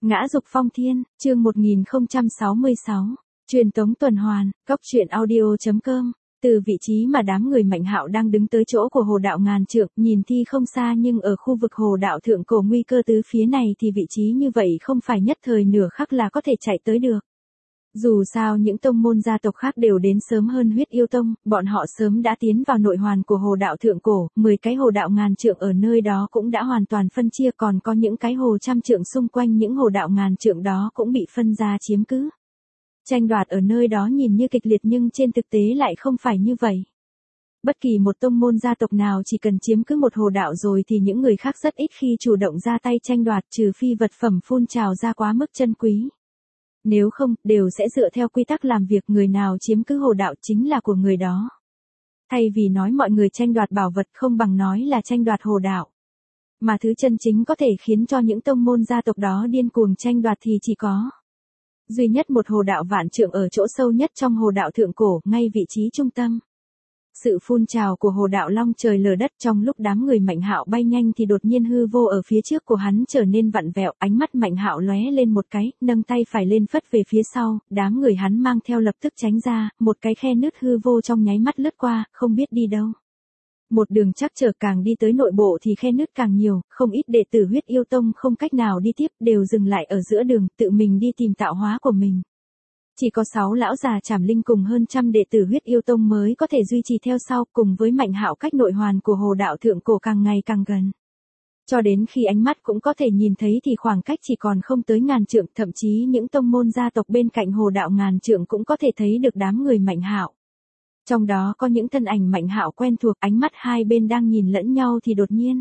Ngã dục phong thiên, chương 1066. Truyền tống tuần hoàn, góc truyện audio.com. Từ vị trí mà đám người Mạnh Hạo đang đứng tới chỗ của hồ đạo ngàn trượng, nhìn thi không xa nhưng ở khu vực hồ đạo thượng cổ nguy cơ tứ phía này thì vị trí như vậy không phải nhất thời nửa khắc là có thể chạy tới được. Dù sao những tông môn gia tộc khác đều đến sớm hơn Huyết Yêu Tông, bọn họ sớm đã tiến vào nội hoàn của hồ đạo thượng cổ, 10 cái hồ đạo ngàn trượng ở nơi đó cũng đã hoàn toàn phân chia, còn có những cái hồ trăm trượng xung quanh những hồ đạo ngàn trượng đó cũng bị phân ra chiếm cứ. Tranh đoạt ở nơi đó nhìn như kịch liệt nhưng trên thực tế lại không phải như vậy. Bất kỳ một tông môn gia tộc nào chỉ cần chiếm cứ một hồ đạo rồi thì những người khác rất ít khi chủ động ra tay tranh đoạt, trừ phi vật phẩm phun trào ra quá mức chân quý. Nếu không, đều sẽ dựa theo quy tắc làm việc, người nào chiếm cứ hồ đạo chính là của người đó. Thay vì nói mọi người tranh đoạt bảo vật không bằng nói là tranh đoạt hồ đạo. Mà thứ chân chính có thể khiến cho những tông môn gia tộc đó điên cuồng tranh đoạt thì chỉ có duy nhất một hồ đạo vạn trượng ở chỗ sâu nhất trong hồ đạo thượng cổ, ngay vị trí trung tâm. Sự phun trào của hồ đạo long trời lở đất, trong lúc đám người Mạnh Hạo bay nhanh thì đột nhiên hư vô ở phía trước của hắn trở nên vặn vẹo, ánh mắt Mạnh Hạo lóe lên một cái, nâng tay phải lên phất về phía sau, đám người hắn mang theo lập tức tránh ra, một cái khe nứt hư vô trong nháy mắt lướt qua, không biết đi đâu. Một đường trắc trở, càng đi tới nội bộ thì khe nứt càng nhiều, không ít đệ tử Huyết Yêu Tông không cách nào đi tiếp, đều dừng lại ở giữa đường, tự mình đi tìm tạo hóa của mình. Chỉ có 6 lão già Trảm Linh cùng hơn trăm đệ tử Huyết Yêu Tông mới có thể duy trì theo sau, cùng với Mạnh Hạo cách nội hoàn của hồ đạo thượng cổ càng ngày càng gần. Cho đến khi ánh mắt cũng có thể nhìn thấy thì khoảng cách chỉ còn không tới ngàn trượng, thậm chí những tông môn gia tộc bên cạnh hồ đạo ngàn trượng cũng có thể thấy được đám người Mạnh Hạo. Trong đó có những thân ảnh Mạnh Hạo quen thuộc, ánh mắt hai bên đang nhìn lẫn nhau thì đột nhiên,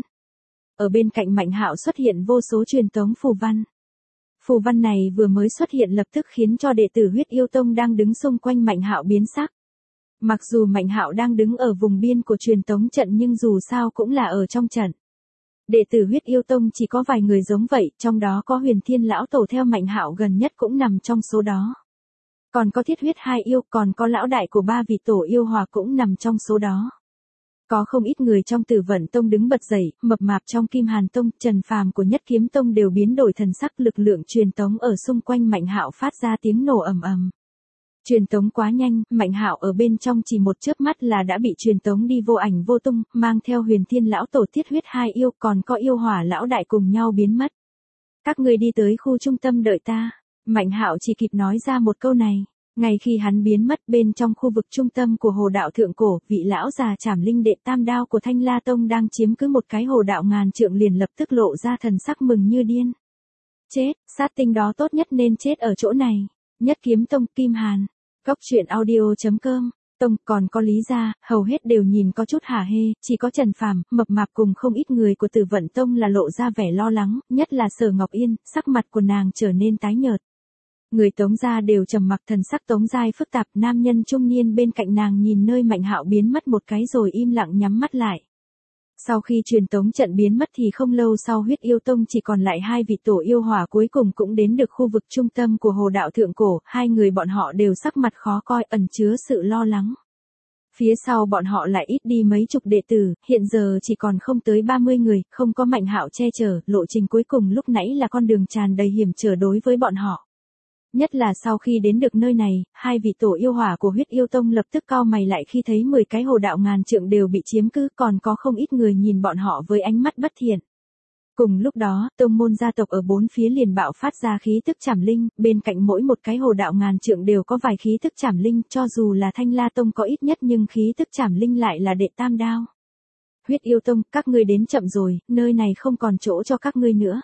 ở bên cạnh Mạnh Hạo xuất hiện vô số truyền tống phù văn. Phù văn này vừa mới xuất hiện lập tức khiến cho đệ tử Huyết Yêu Tông đang đứng xung quanh Mạnh Hạo biến sắc. Mặc dù Mạnh Hạo đang đứng ở vùng biên của truyền tống trận nhưng dù sao cũng là ở trong trận. Đệ tử Huyết Yêu Tông chỉ có vài người giống vậy, trong đó có Huyền Thiên lão tổ theo Mạnh Hạo gần nhất cũng nằm trong số đó. Còn có Thiết Huyết hai yêu, còn có lão đại của 3 vị tổ yêu hòa cũng nằm trong số đó. Có không ít người trong Tử Vận Tông đứng bật dậy, mập mạp trong Kim Hàn Tông, Trần Phàm của Nhất Kiếm Tông đều biến đổi thần sắc, lực lượng truyền tống ở xung quanh Mạnh Hạo phát ra tiếng nổ ầm ầm. Truyền tống quá nhanh, Mạnh Hạo ở bên trong chỉ một chớp mắt là đã bị truyền tống đi vô ảnh vô tung, mang theo Huyền Thiên lão tổ, Thiết Huyết hai yêu, còn có yêu hỏa lão đại cùng nhau biến mất. Các ngươi đi tới khu trung tâm đợi ta. Mạnh Hạo chỉ kịp nói ra một câu này. Ngay khi hắn biến mất, bên trong khu vực trung tâm của hồ đạo thượng cổ, vị lão già Trảm Linh đệ tam đao của Thanh La Tông đang chiếm cứ một cái hồ đạo ngàn trượng liền lập tức lộ ra thần sắc mừng như điên. Chết, sát tinh đó tốt nhất nên chết ở chỗ này. Nhất Kiếm Tông, Kim Hàn. Góc truyện audio.com. Tông, còn có Lý gia, hầu hết đều nhìn có chút hả hê, chỉ có Trần Phàm, mập mạp cùng không ít người của Tử Vận Tông là lộ ra vẻ lo lắng, nhất là Sở Ngọc Yên, sắc mặt của nàng trở nên tái nhợt. Người Tống gia đều trầm mặc, thần sắc Tống Giai phức tạp, nam nhân trung niên bên cạnh nàng nhìn nơi Mạnh Hạo biến mất một cái rồi im lặng nhắm mắt lại. Sau khi truyền tống trận biến mất thì không lâu sau Huyết Yêu Tông chỉ còn lại 2 vị tổ yêu hỏa cuối cùng cũng đến được khu vực trung tâm của hồ đạo thượng cổ, hai người bọn họ đều sắc mặt khó coi, ẩn chứa sự lo lắng. Phía sau bọn họ lại ít đi mấy chục đệ tử, hiện giờ chỉ còn không tới 30 người, không có Mạnh Hạo che chở, lộ trình cuối cùng lúc nãy là con đường tràn đầy hiểm trở đối với bọn họ. Nhất là sau khi đến được nơi này, 2 vị tổ yêu hỏa của Huyết Yêu Tông lập tức cau mày lại khi thấy 10 cái hồ đạo ngàn trượng đều bị chiếm cứ, còn có không ít người nhìn bọn họ với ánh mắt bất thiện. Cùng lúc đó, tông môn gia tộc ở bốn phía liền bạo phát ra khí tức Trảm Linh, bên cạnh mỗi một cái hồ đạo ngàn trượng đều có vài khí tức Trảm Linh, cho dù là Thanh La Tông có ít nhất nhưng khí tức Trảm Linh lại là đệ tam đao. Huyết Yêu Tông, các ngươi đến chậm rồi, nơi này không còn chỗ cho các ngươi nữa.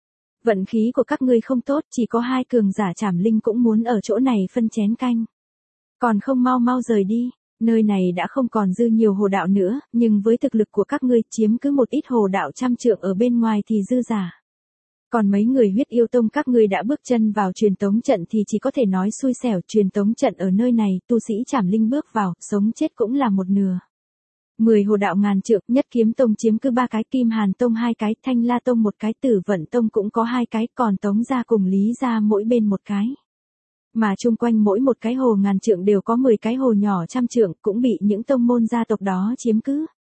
Vận khí của các ngươi không tốt, chỉ có 2 cường giả Trảm Linh cũng muốn ở chỗ này phân chén canh. Còn không mau mau rời đi, nơi này đã không còn dư nhiều hồ đạo nữa, nhưng với thực lực của các ngươi chiếm cứ một ít hồ đạo trăm trượng ở bên ngoài thì dư giả. Còn mấy người Huyết Yêu Tông các ngươi đã bước chân vào truyền tống trận thì chỉ có thể nói xui xẻo, truyền tống trận ở nơi này, tu sĩ Trảm Linh bước vào, sống chết cũng là một nửa. 10 hồ đạo ngàn trượng, Nhất Kiếm Tông chiếm cứ 3 cái, Kim Hàn Tông 2 cái, Thanh La Tông 1 cái, Tử Vận Tông cũng có 2 cái, còn Tống gia cùng Lý gia mỗi bên 1 cái. Mà chung quanh mỗi một cái hồ ngàn trượng đều có 10 cái hồ nhỏ trăm trượng, cũng bị những tông môn gia tộc đó chiếm cứ.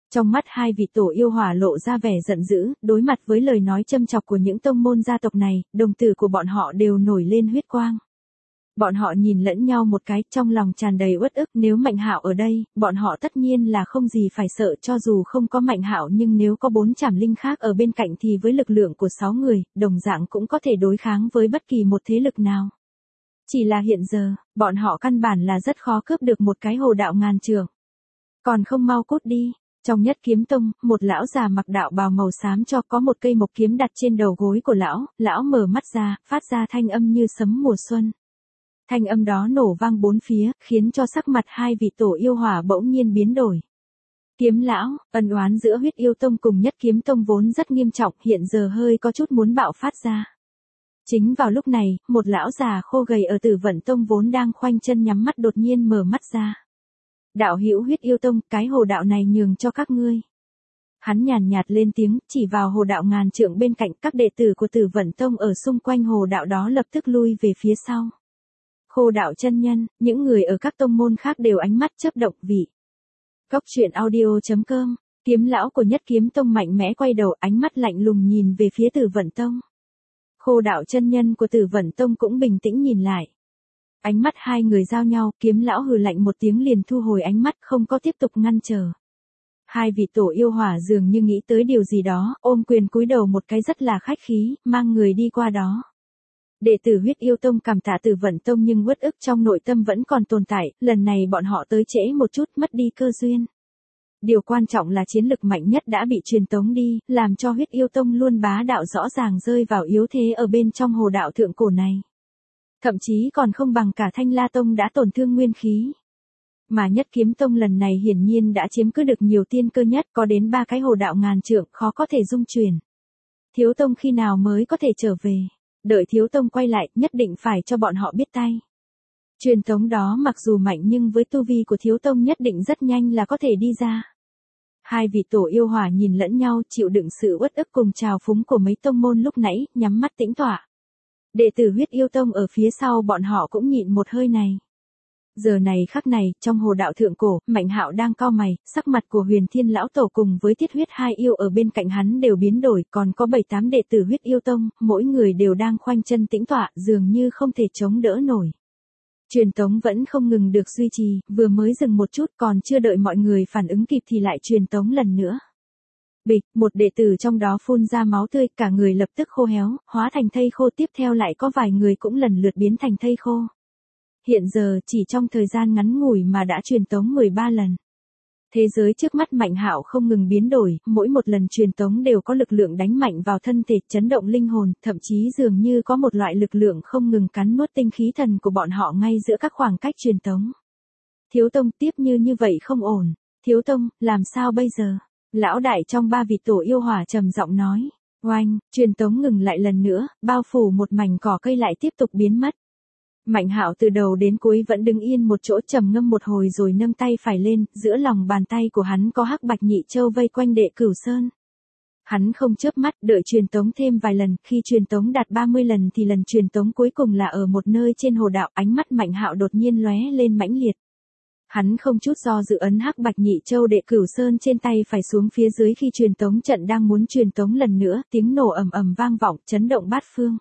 Trong mắt hai vị tổ yêu hỏa lộ ra vẻ giận dữ, đối mặt với lời nói châm chọc của những tông môn gia tộc này, đồng tử của bọn họ đều nổi lên huyết quang. Bọn họ nhìn lẫn nhau một cái, trong lòng tràn đầy uất ức, nếu Mạnh Hạo ở đây, bọn họ tất nhiên là không gì phải sợ, cho dù không có Mạnh Hạo nhưng nếu có 4 trảm linh khác ở bên cạnh thì với lực lượng của 6 người, đồng dạng cũng có thể đối kháng với bất kỳ một thế lực nào. Chỉ là hiện giờ, bọn họ căn bản là rất khó cướp được một cái hồ đạo ngàn trượng. Còn không mau cút đi. Trong Nhất Kiếm Tông, một lão già mặc đạo bào màu xám cho có một cây mộc kiếm đặt trên đầu gối của lão mở mắt ra, phát ra thanh âm như sấm mùa xuân. Thanh âm đó nổ vang bốn phía, khiến cho sắc mặt hai vị tổ yêu hỏa bỗng nhiên biến đổi. Kiếm lão, ân oán giữa Huyết Yêu Tông cùng Nhất Kiếm Tông vốn rất nghiêm trọng, hiện giờ hơi có chút muốn bạo phát ra. Chính vào lúc này, một lão già khô gầy ở Tử Vận Tông vốn đang khoanh chân nhắm mắt đột nhiên mở mắt ra. Đạo hữu Huyết Yêu Tông, cái hồ đạo này nhường cho các ngươi. Hắn nhàn nhạt lên tiếng, chỉ vào hồ đạo ngàn trượng bên cạnh, các đệ tử của Tử Vận Tông ở xung quanh hồ đạo đó lập tức lui về phía sau. Khô đạo chân nhân, những người ở các tông môn khác đều ánh mắt chớp động vị. Cốc truyện audio.com, kiếm lão của Nhất Kiếm Tông mạnh mẽ quay đầu, ánh mắt lạnh lùng nhìn về phía Tử Vận Tông. Khô đạo chân nhân của Tử Vận Tông cũng bình tĩnh nhìn lại. Ánh mắt hai người giao nhau, kiếm lão hừ lạnh một tiếng liền thu hồi ánh mắt, không có tiếp tục ngăn trở. Hai vị tổ yêu hỏa dường như nghĩ tới điều gì đó, ôm quyền cúi đầu một cái rất là khách khí, mang người đi qua đó. Đệ tử Huyết Yêu Tông cảm tạ Tử Vận Tông nhưng uất ức trong nội tâm vẫn còn tồn tại, lần này bọn họ tới trễ một chút, mất đi cơ duyên. Điều quan trọng là chiến lực mạnh nhất đã bị truyền tống đi, làm cho Huyết Yêu Tông luôn bá đạo rõ ràng rơi vào yếu thế ở bên trong hồ đạo thượng cổ này. Thậm chí còn không bằng cả Thanh La Tông đã tổn thương nguyên khí. Mà Nhất Kiếm Tông lần này hiển nhiên đã chiếm cứ được nhiều tiên cơ nhất, có đến 3 cái hồ đạo ngàn trượng, khó có thể dung chuyển. Thiếu Tông khi nào mới có thể trở về? Đợi Thiếu Tông quay lại, nhất định phải cho bọn họ biết tay. Truyền tống đó mặc dù mạnh nhưng với tu vi của Thiếu Tông nhất định rất nhanh là có thể đi ra. Hai vị tổ yêu hỏa nhìn lẫn nhau, chịu đựng sự uất ức cùng trào phúng của mấy tông môn lúc nãy, nhắm mắt tĩnh tọa. Đệ tử Huyết Yêu Tông ở phía sau bọn họ cũng nhịn một hơi này. Giờ này khắc này, trong hồ đạo thượng cổ, Mạnh Hạo đang cau mày, sắc mặt của Huyền Thiên lão tổ cùng với Thiết Huyết hai yêu ở bên cạnh hắn đều biến đổi, còn có 7-8 đệ tử Huyết Yêu Tông, mỗi người đều đang khoanh chân tĩnh tọa, dường như không thể chống đỡ nổi. Truyền tống vẫn không ngừng được duy trì, vừa mới dừng một chút, còn chưa đợi mọi người phản ứng kịp thì lại truyền tống lần nữa. Bịch, một đệ tử trong đó phun ra máu tươi, cả người lập tức khô héo, hóa thành thây khô, tiếp theo lại có vài người cũng lần lượt biến thành thây khô. Hiện giờ chỉ trong thời gian ngắn ngủi mà đã truyền tống 13 lần. Thế giới trước mắt Mạnh Hạo không ngừng biến đổi, mỗi một lần truyền tống đều có lực lượng đánh mạnh vào thân thể, chấn động linh hồn, thậm chí dường như có một loại lực lượng không ngừng cắn nuốt tinh khí thần của bọn họ ngay giữa các khoảng cách truyền tống. Thiếu Tông, tiếp như vậy không ổn. Thiếu Tông, làm sao bây giờ? Lão đại trong 3 vị tổ yêu hỏa trầm giọng nói. Oanh, truyền tống ngừng lại lần nữa, bao phủ một mảnh cỏ cây lại tiếp tục biến mất. Mạnh Hạo từ đầu đến cuối vẫn đứng yên một chỗ trầm ngâm một hồi rồi nâng tay phải lên, giữa lòng bàn tay của hắn có hắc bạch nhị châu vây quanh Đệ Cửu Sơn. Hắn không chớp mắt, đợi truyền tống thêm vài lần, khi truyền tống đạt 30 lần thì lần truyền tống cuối cùng là ở một nơi trên hồ đạo, ánh mắt Mạnh Hạo đột nhiên lóe lên mãnh liệt. Hắn không chút do dự ấn hắc bạch nhị châu Đệ Cửu Sơn trên tay phải xuống phía dưới khi truyền tống trận đang muốn truyền tống lần nữa, tiếng nổ ầm ầm vang vọng, chấn động bát phương.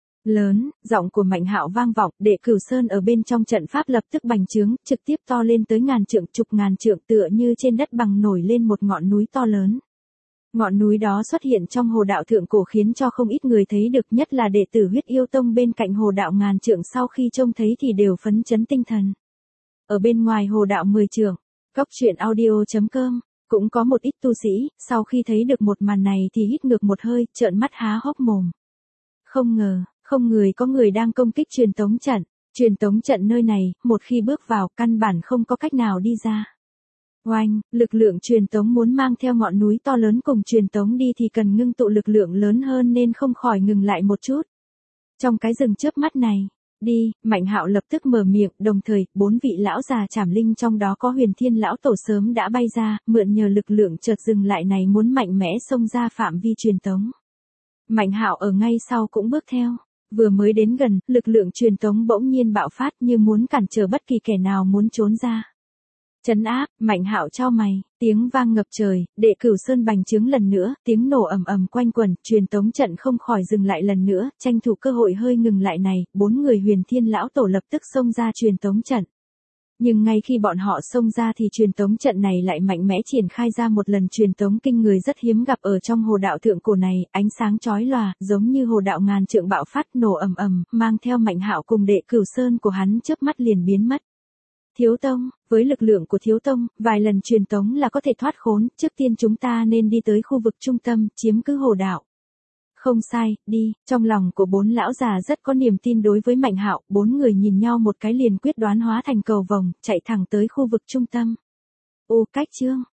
Lớn, giọng của Mạnh Hạo vang vọng, Đệ Cửu Sơn ở bên trong trận pháp lập tức bành trướng, trực tiếp to lên tới ngàn trượng, chục ngàn trượng, tựa như trên đất bằng nổi lên một ngọn núi to lớn. Ngọn núi đó xuất hiện trong hồ đạo thượng cổ khiến cho không ít người thấy được, nhất là đệ tử Huyết Yêu Tông bên cạnh hồ đạo ngàn trượng sau khi trông thấy thì đều phấn chấn tinh thần. Ở bên ngoài hồ đạo 10 trượng, Cốc truyện audio.com, cũng có một ít tu sĩ, sau khi thấy được một màn này thì hít ngược một hơi, trợn mắt há hốc mồm. Không ngờ, có người đang công kích truyền tống trận. Truyền tống trận nơi này, một khi bước vào, căn bản không có cách nào đi ra. Oanh, lực lượng truyền tống muốn mang theo ngọn núi to lớn cùng truyền tống đi thì cần ngưng tụ lực lượng lớn hơn nên không khỏi ngừng lại một chút. Trong cái rừng chớp mắt này, đi, Mạnh Hạo lập tức mở miệng, đồng thời, 4 vị lão già trảm linh trong đó có Huyền Thiên lão tổ sớm đã bay ra, mượn nhờ lực lượng chợt dừng lại này muốn mạnh mẽ xông ra phạm vi truyền tống. Mạnh Hạo ở ngay sau cũng bước theo. Vừa mới đến gần, lực lượng truyền tống bỗng nhiên bạo phát như muốn cản trở bất kỳ kẻ nào muốn trốn ra. Trấn áp, Mạnh Hạo chau mày, tiếng vang ngập trời, Đệ Cửu Sơn bành trướng lần nữa, tiếng nổ ầm ầm quanh quẩn, truyền tống trận không khỏi dừng lại lần nữa, tranh thủ cơ hội hơi ngừng lại này, 4 người Huyền Thiên lão tổ lập tức xông ra truyền tống trận. Nhưng ngay khi bọn họ xông ra thì truyền tống trận này lại mạnh mẽ triển khai ra một lần truyền tống kinh người rất hiếm gặp ở trong hồ đạo thượng cổ này, ánh sáng chói lòa, giống như hồ đạo ngàn trượng bạo phát nổ ầm ầm, mang theo Mạnh Hạo cùng Đệ Cửu Sơn của hắn chớp mắt liền biến mất. Thiếu tông, với lực lượng của thiếu tông, vài lần truyền tống là có thể thoát khốn, trước tiên chúng ta nên đi tới khu vực trung tâm, chiếm cứ hồ đạo. Không sai, đi, trong lòng của 4 lão già rất có niềm tin đối với Mạnh Hạo, 4 người nhìn nhau một cái liền quyết đoán hóa thành cầu vồng, chạy thẳng tới khu vực trung tâm. Ô cách chương.